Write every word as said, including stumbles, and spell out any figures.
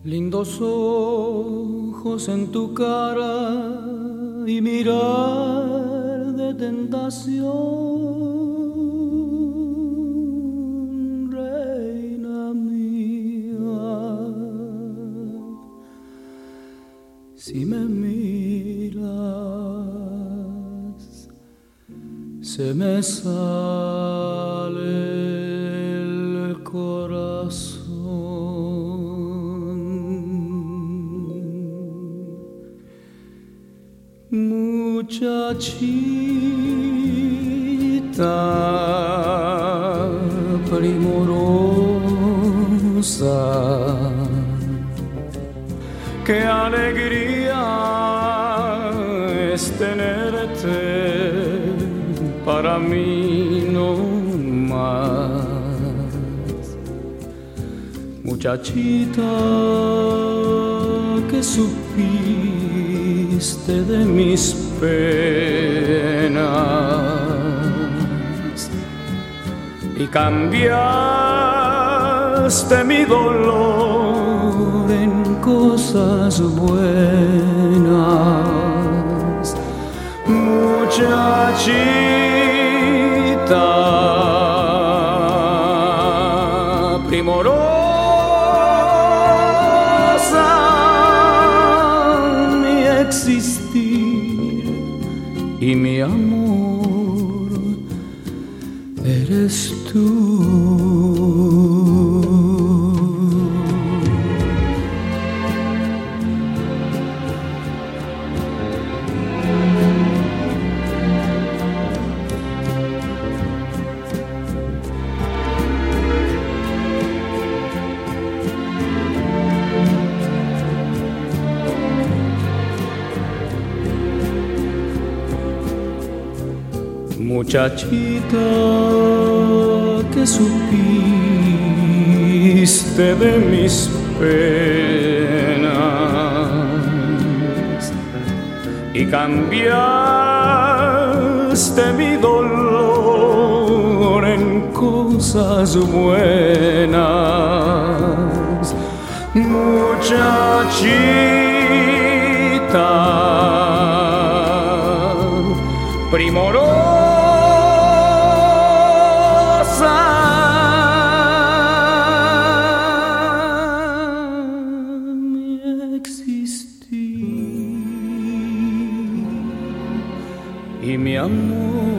Lindos ojos en tu cara y mirar de tentación, reina mía. Si me miras, se me sale el corazón. Muchachita primorosa, qué alegría es tenerte para mí no más. Muchachita que supiste de mis penas y cambiaste mi dolor en cosas buenas. Muchachita primorosa, mi existir y mi amor eres tú. Muchachita que supiste de mis penas y cambiaste mi dolor en cosas buenas. Muchachita primorosa, y mi amor